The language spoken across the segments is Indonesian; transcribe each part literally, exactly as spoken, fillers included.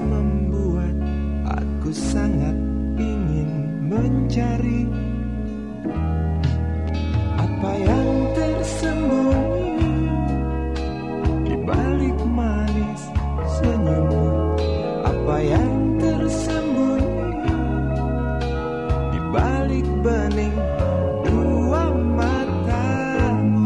membuat aku sangat ingin mencari apa yang tersembunyi di balik manis senyummu, apa yang tersembunyi di balik bening dua matamu.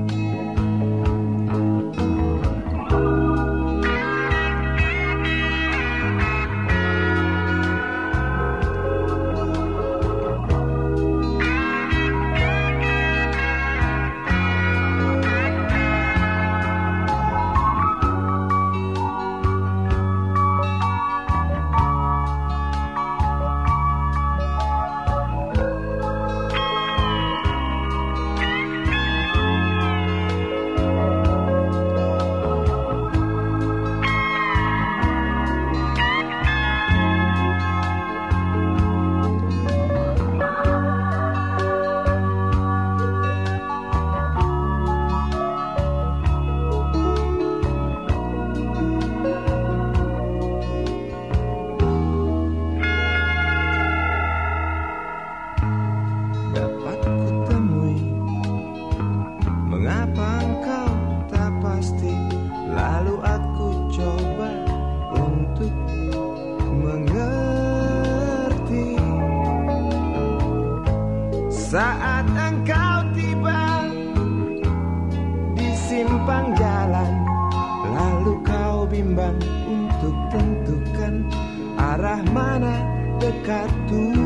Dapat kutemui mengapa engkau tak pasti, lalu aku coba untuk mengerti. Saat engkau tiba di simpang jalan, lalu kau bimbang untuk tentukan arah mana dekat tujuan.